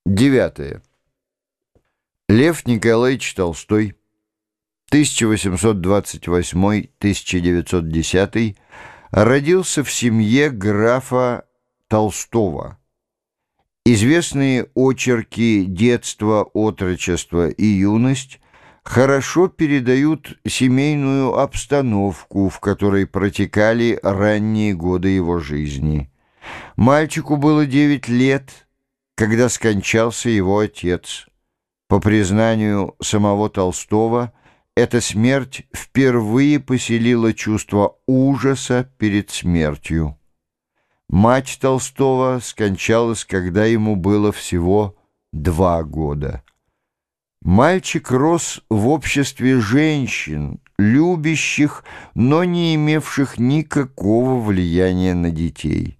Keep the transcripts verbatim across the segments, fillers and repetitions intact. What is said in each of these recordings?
Девятое. Лев Николаевич Толстой, тысяча восемьсот двадцать восьмой — тысяча девятьсот десятый, родился в семье графа Толстого. Известные очерки «Детство, отрочество и юность» хорошо передают семейную обстановку, в которой протекали ранние годы его жизни. Мальчику было девять лет, когда скончался его отец. По признанию самого Толстого, эта смерть впервые поселила чувство ужаса перед смертью. Мать Толстого скончалась, когда ему было всего два года. Мальчик рос в обществе женщин, любящих, но не имевших никакого влияния на детей.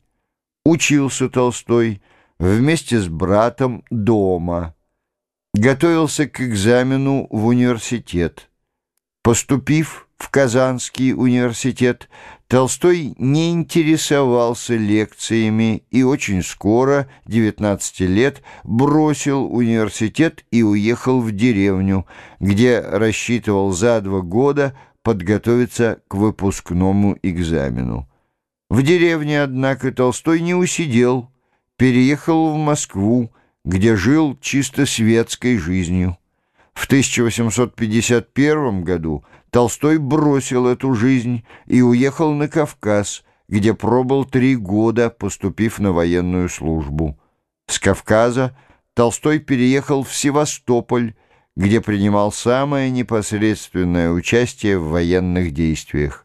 Учился Толстой вместе с братом дома, готовился к экзамену в университет. Поступив в Казанский университет, Толстой не интересовался лекциями и очень скоро, девятнадцати лет, бросил университет и уехал в деревню, где рассчитывал за два года подготовиться к выпускному экзамену. В деревне, однако, Толстой не усидел, переехал в Москву, где жил чисто светской жизнью. В тысяча восемьсот пятьдесят первом году Толстой бросил эту жизнь и уехал на Кавказ, где пробыл три года, поступив на военную службу. С Кавказа Толстой переехал в Севастополь, где принимал самое непосредственное участие в военных действиях.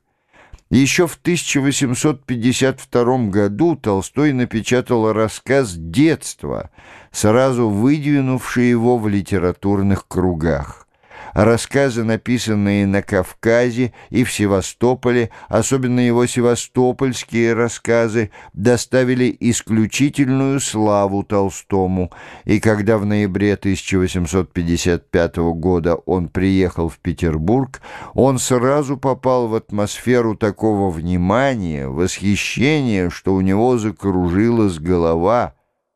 Еще в тысяча восемьсот пятьдесят втором году Толстой напечатал рассказ «Детство», сразу выдвинувший его в литературных кругах. Рассказы, написанные на Кавказе и в Севастополе, особенно его севастопольские рассказы, доставили исключительную славу Толстому, и когда в ноябре тысяча восемьсот пятьдесят пятого года он приехал в Петербург, он сразу попал в атмосферу такого внимания, восхищения, что у него закружилась голова.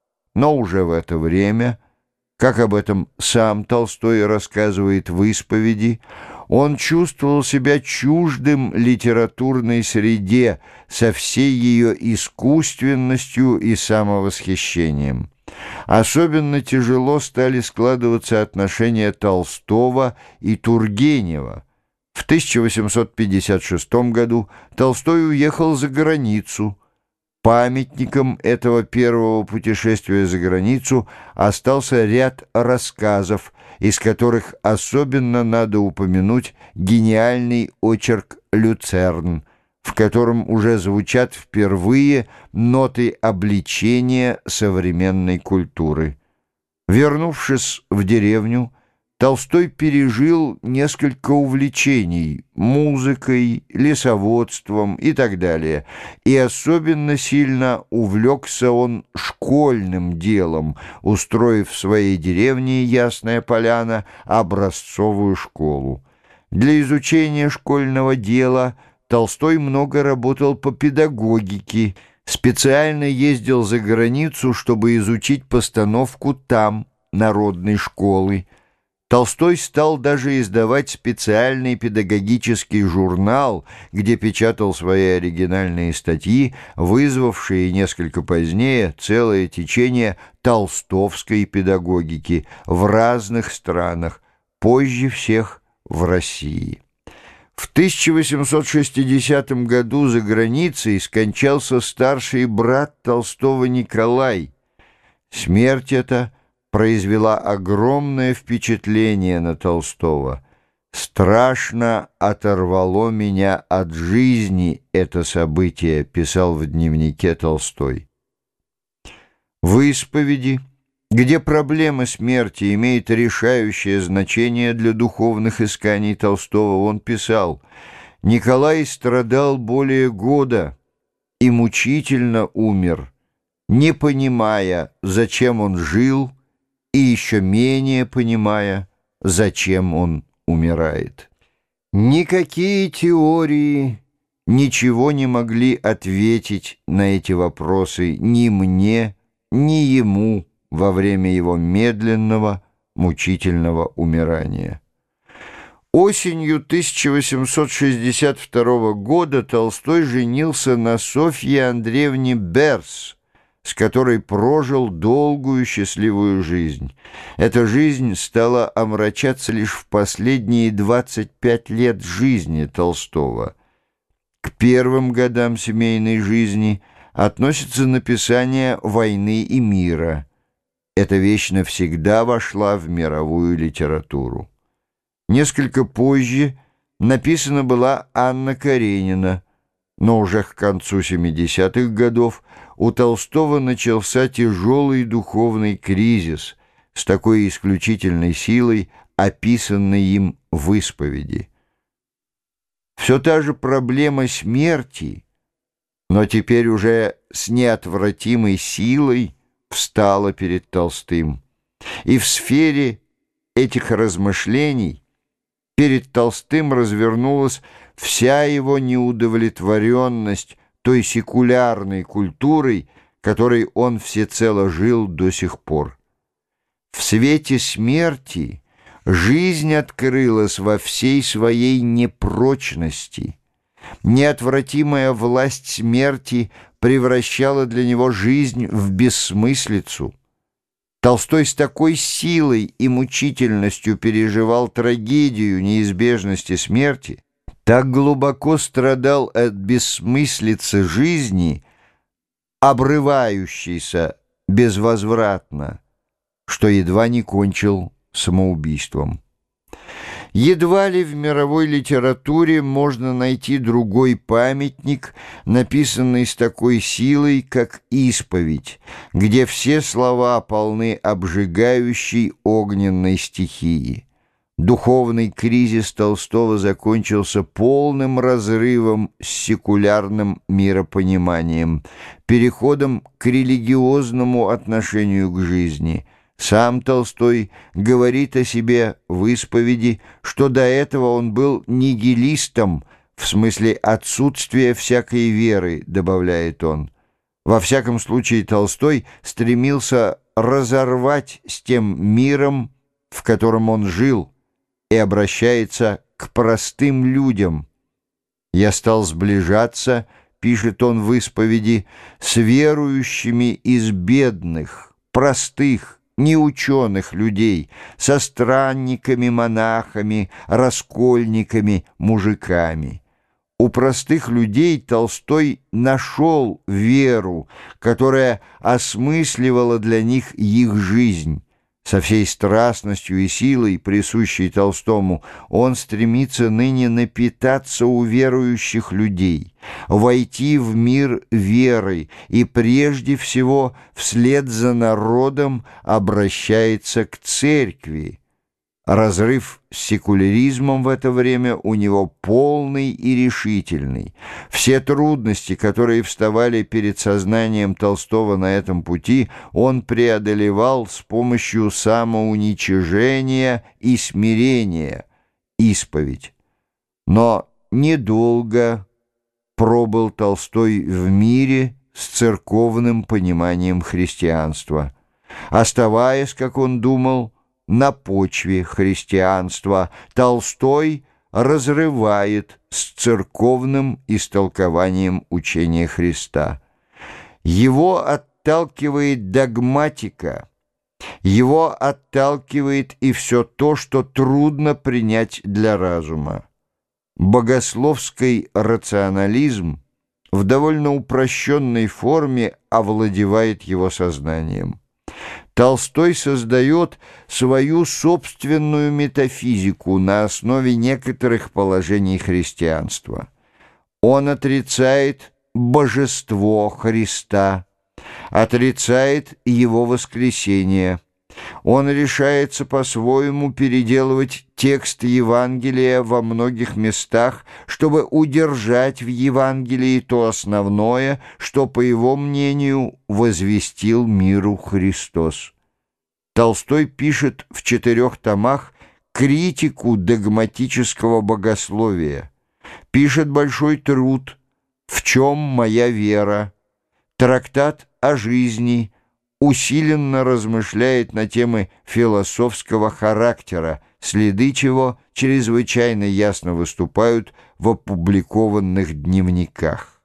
Но уже в это время, как об этом сам Толстой рассказывает в «Исповеди», он чувствовал себя чуждым литературной среде со всей ее искусственностью и самовосхищением. Особенно тяжело стали складываться отношения Толстого и Тургенева. В тысяча восемьсот пятьдесят шестом году Толстой уехал за границу. Памятником этого первого путешествия за границу остался ряд рассказов, из которых особенно надо упомянуть гениальный очерк «Люцерн», в котором уже звучат впервые ноты обличения современной культуры. Вернувшись в деревню, Толстой пережил несколько увлечений – музыкой, лесоводством и так далее, и особенно сильно увлекся он школьным делом, устроив в своей деревне Ясная Поляна образцовую школу. Для изучения школьного дела Толстой много работал по педагогике, специально ездил за границу, чтобы изучить постановку там народной школы. Толстой стал даже издавать специальный педагогический журнал, где печатал свои оригинальные статьи, вызвавшие несколько позднее целое течение толстовской педагогики в разных странах, позже всех в России. В тысяча восемьсот шестидесятом году за границей скончался старший брат Толстого Николай. Смерть эта произвела огромное впечатление на Толстого. «Страшно оторвало меня от жизни это событие», — писал в дневнике Толстой. В «Исповеди», где проблема смерти имеет решающее значение для духовных исканий Толстого, он писал: «Николай страдал более года и мучительно умер, не понимая, зачем он жил, и еще менее понимая, зачем он умирает. Никакие теории ничего не могли ответить на эти вопросы ни мне, ни ему, во время его медленного, мучительного умирания. Осенью тысяча восемьсот шестьдесят второго года Толстой женился на Софье Андреевне Берс, с которой прожил долгую счастливую жизнь. Эта жизнь стала омрачаться лишь в последние двадцать пять лет жизни Толстого. К первым годам семейной жизни относится написание «Войны и мира». Эта вещь навсегда вошла в мировую литературу. Несколько позже написана была «Анна Каренина», но уже к концу семидесятых годов у Толстого начался тяжелый духовный кризис с такой исключительной силой, описанной им в «Исповеди». Все та же проблема смерти, но теперь уже с неотвратимой силой встала перед Толстым. И в сфере этих размышлений перед Толстым развернулась вся его неудовлетворенность той секулярной культурой, которой он всецело жил до сих пор. В свете смерти жизнь открылась во всей своей непрочности. Неотвратимая власть смерти превращала для него жизнь в бессмыслицу. Толстой с такой силой и мучительностью переживал трагедию неизбежности смерти, так глубоко страдал от бессмыслицы жизни, обрывающейся безвозвратно, что едва не кончил самоубийством. Едва ли в мировой литературе можно найти другой памятник, написанный с такой силой, как «Исповедь», где все слова полны обжигающей огненной стихии. Духовный кризис Толстого закончился полным разрывом с секулярным миропониманием, переходом к религиозному отношению к жизни. Сам Толстой говорит о себе в «Исповеди», что до этого он был нигилистом, в смысле отсутствия всякой веры, добавляет он. Во всяком случае, Толстой стремился разорвать с тем миром, в котором он жил, и обращается к простым людям. «Я стал сближаться», — пишет он в «Исповеди», «с верующими из бедных, простых, неученых людей, со странниками, монахами, раскольниками, мужиками». У простых людей Толстой нашел веру, которая осмысливала для них их жизнь. Со всей страстностью и силой, присущей Толстому, он стремится ныне напитаться у верующих людей, войти в мир веры и прежде всего вслед за народом обращается к церкви. Разрыв с секуляризмом в это время у него полный и решительный. Все трудности, которые вставали перед сознанием Толстого на этом пути, он преодолевал с помощью самоуничижения и смирения, исповедь. Но недолго пробыл Толстой в мире с церковным пониманием христианства. Оставаясь, как он думал, на почве христианства, Толстой разрывает с церковным истолкованием учения Христа. Его отталкивает догматика, его отталкивает и все то, что трудно принять для разума. Богословский рационализм в довольно упрощенной форме овладевает его сознанием. Толстой создает свою собственную метафизику на основе некоторых положений христианства. Он отрицает божество Христа, отрицает его воскресение. Он решается по-своему переделывать текст Евангелия во многих местах, чтобы удержать в Евангелии то основное, что, по его мнению, возвестил миру Христос. Толстой пишет в четырех томах критику догматического богословия, пишет большой труд «В чем моя вера?», трактат о жизни, усиленно размышляет на темы философского характера, следы чего чрезвычайно ясно выступают в опубликованных дневниках.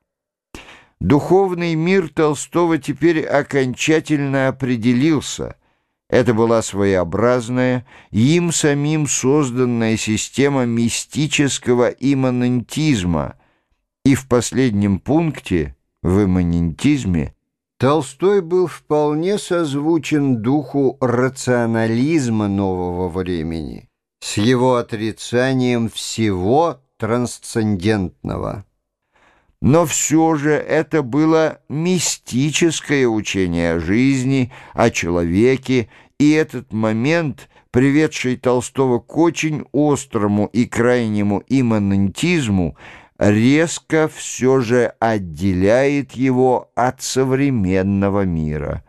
Духовный мир Толстого теперь окончательно определился. Это была своеобразная, им самим созданная система мистического имманентизма, и в последнем пункте, в имманентизме, Толстой был вполне созвучен духу рационализма нового времени с его отрицанием всего трансцендентного. Но все же это было мистическое учение о жизни, о человеке, и этот момент, приведший Толстого к очень острому и крайнему имманентизму, резко все же отделяет его от современного мира.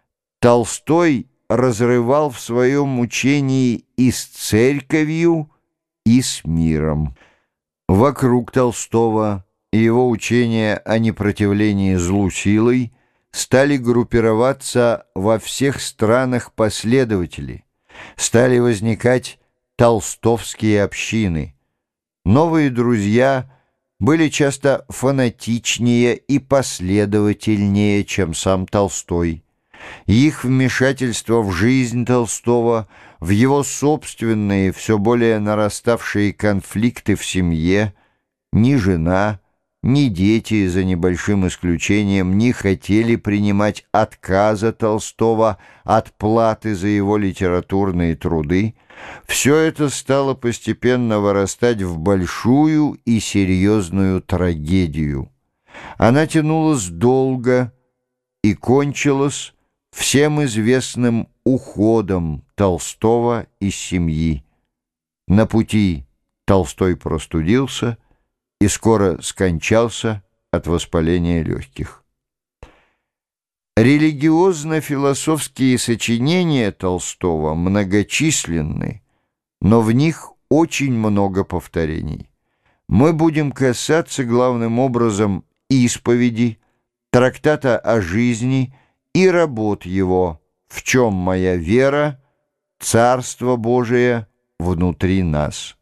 Толстой разрывал в своем учении и с церковью, и с миром. Вокруг Толстого и его учения о непротивлении злу силой стали группироваться во всех странах последователи, стали возникать толстовские общины. Новые друзья были часто фанатичнее и последовательнее, чем сам Толстой. Их вмешательство в жизнь Толстого, в его собственные, все более нараставшие конфликты в семье, ни жена, ни дети, за небольшим исключением, не хотели принимать отказа Толстого от платы за его литературные труды. Все это стало постепенно вырастать в большую и серьезную трагедию. Она тянулась долго и кончилась всем известным уходом Толстого из семьи. На пути Толстой простудился и скоро скончался от воспаления легких. Религиозно-философские сочинения Толстого многочисленны, но в них очень много повторений. Мы будем касаться главным образом исповеди, трактата о жизни и работ его «В чем моя вера? Царство Божие внутри нас».